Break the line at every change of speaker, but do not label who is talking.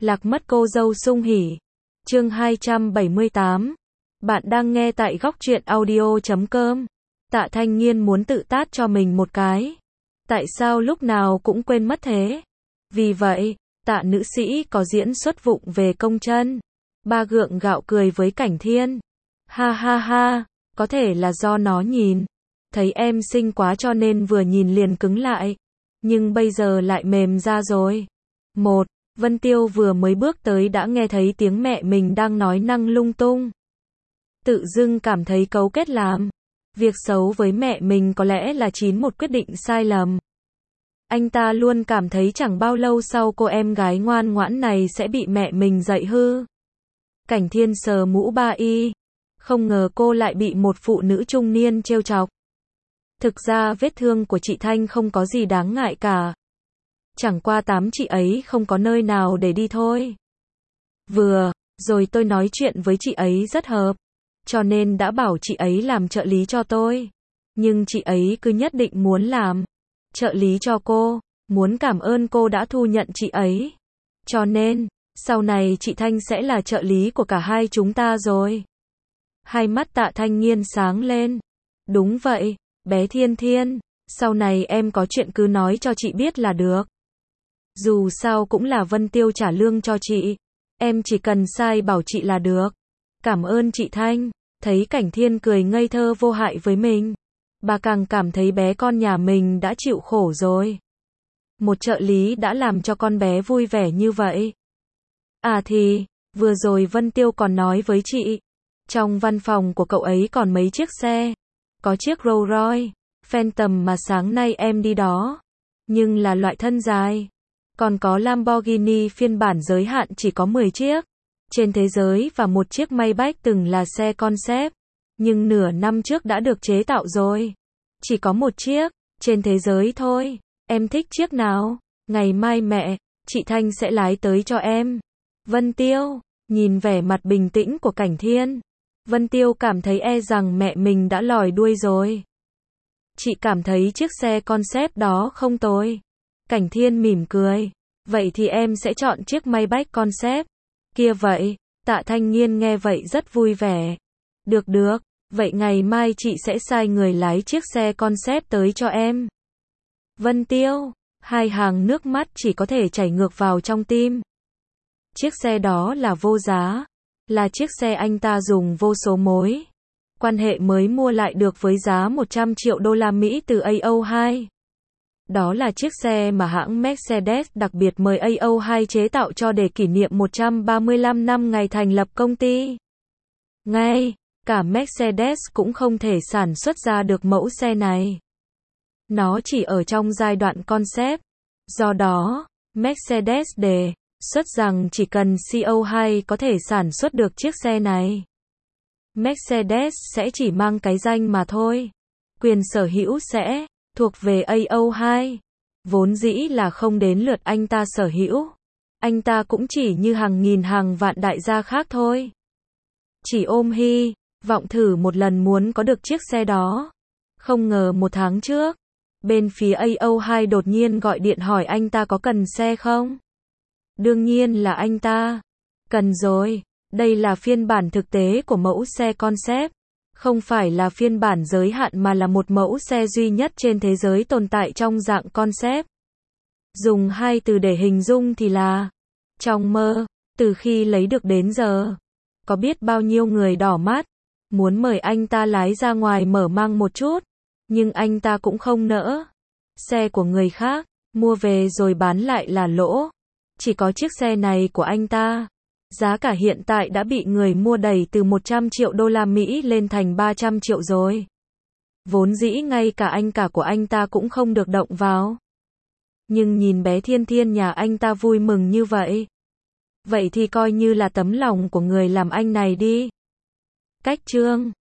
Lạc mất cô dâu sung hỉ. Chương 278. Bạn đang nghe tại góc truyện audio.com. Tạ Thanh Nghiên muốn tự tát cho mình một cái. Tại sao lúc nào cũng quên mất thế? Vì vậy, Tạ nữ sĩ có diễn xuất vụng về công chân. Ba gượng gạo cười với Cảnh Thiên. Ha ha ha, có thể là do nó nhìn thấy em xinh quá cho nên vừa nhìn liền cứng lại. Nhưng bây giờ lại mềm ra rồi. Vân Tiêu vừa mới bước tới đã nghe thấy tiếng mẹ mình đang nói năng lung tung. Tự dưng cảm thấy cấu kết làm việc xấu với mẹ mình có lẽ là một quyết định sai lầm. Anh ta luôn cảm thấy chẳng bao lâu sau cô em gái ngoan ngoãn này sẽ bị mẹ mình dạy hư. Cảnh Thiên sờ mũ ba y. Không ngờ cô lại bị một phụ nữ trung niên trêu chọc. Thực ra vết thương của chị Thanh không có gì đáng ngại cả. Chẳng qua chị ấy không có nơi nào để đi thôi. Vừa rồi tôi nói chuyện với chị ấy rất hợp, cho nên đã bảo chị ấy làm trợ lý cho tôi. Nhưng chị ấy cứ nhất định muốn làm trợ lý cho cô, muốn cảm ơn cô đã thu nhận chị ấy. Cho nên, sau này chị Thanh sẽ là trợ lý của cả hai chúng ta rồi. Hai mắt Tạ Thanh Nghiên sáng lên. Đúng vậy, bé Thiên Thiên, sau này em có chuyện cứ nói cho chị biết là được. Dù sao cũng là Vân Tiêu trả lương cho chị. Em chỉ cần sai bảo chị là được. Cảm ơn chị Thanh. Thấy Cảnh Thiên cười ngây thơ vô hại với mình, bà càng cảm thấy bé con nhà mình đã chịu khổ rồi. Một trợ lý đã làm cho con bé vui vẻ như vậy. À thì, vừa rồi Vân Tiêu còn nói với chị, trong văn phòng của cậu ấy còn mấy chiếc xe. Có chiếc Rolls Royce Phantom mà sáng nay em đi đó, nhưng là loại thân dài. Còn có Lamborghini phiên bản giới hạn chỉ có 10 chiếc trên thế giới và một chiếc Maybach từng là xe concept, nhưng nửa năm trước đã được chế tạo rồi. Chỉ có một chiếc trên thế giới thôi. Em thích chiếc nào? Ngày mai chị Thanh sẽ lái tới cho em. Vân Tiêu nhìn vẻ mặt bình tĩnh của Cảnh Thiên, Vân Tiêu cảm thấy rằng mẹ mình đã lòi đuôi rồi. Chị cảm thấy chiếc xe concept đó không tồi. Cảnh Thiên mỉm cười. Vậy thì em sẽ chọn chiếc Maybach concept. Kia vậy, Tạ Thanh Nghiên nghe vậy rất vui vẻ. Được, vậy ngày mai chị sẽ sai người lái chiếc xe concept tới cho em. Vân Tiêu, hai hàng nước mắt chỉ có thể chảy ngược vào trong tim. Chiếc xe đó là vô giá, là chiếc xe anh ta dùng vô số mối quan hệ mới mua lại được với giá 100 triệu đô la Mỹ từ AO2. Đó là chiếc xe mà hãng Mercedes đặc biệt mời AO2 chế tạo cho để kỷ niệm 135 năm ngày thành lập công ty. Ngay cả Mercedes cũng không thể sản xuất ra được mẫu xe này. Nó chỉ ở trong giai đoạn concept. Do đó, Mercedes đề xuất rằng chỉ cần CO2 có thể sản xuất được chiếc xe này, Mercedes sẽ chỉ mang cái danh mà thôi. Quyền sở hữu sẽ thuộc về AO2. Vốn dĩ là không đến lượt anh ta sở hữu. Anh ta cũng chỉ như hàng nghìn hàng vạn đại gia khác thôi. Chỉ ôm hy vọng thử một lần muốn có được chiếc xe đó. Không ngờ một tháng trước, bên phía AO2 đột nhiên gọi điện hỏi anh ta có cần xe không? Đương nhiên là anh ta cần rồi. Đây là phiên bản thực tế của mẫu xe concept. Không phải là phiên bản giới hạn mà là một mẫu xe duy nhất trên thế giới tồn tại trong dạng concept. Dùng hai từ để hình dung thì là trong mơ. Từ khi lấy được đến giờ, có biết bao nhiêu người đỏ mắt, muốn mời anh ta lái ra ngoài mở mang một chút, nhưng anh ta cũng không nỡ. Xe của người khác, mua về rồi bán lại là lỗ. Chỉ có chiếc xe này của anh ta, giá cả hiện tại đã bị người mua đẩy từ 100 triệu đô la Mỹ lên thành 300 triệu rồi. Vốn dĩ ngay cả anh cả của anh ta cũng không được động vào. Nhưng nhìn bé Thiên Thiên nhà anh ta vui mừng như vậy. Vậy thì coi như là tấm lòng của người làm anh này đi. Cách chương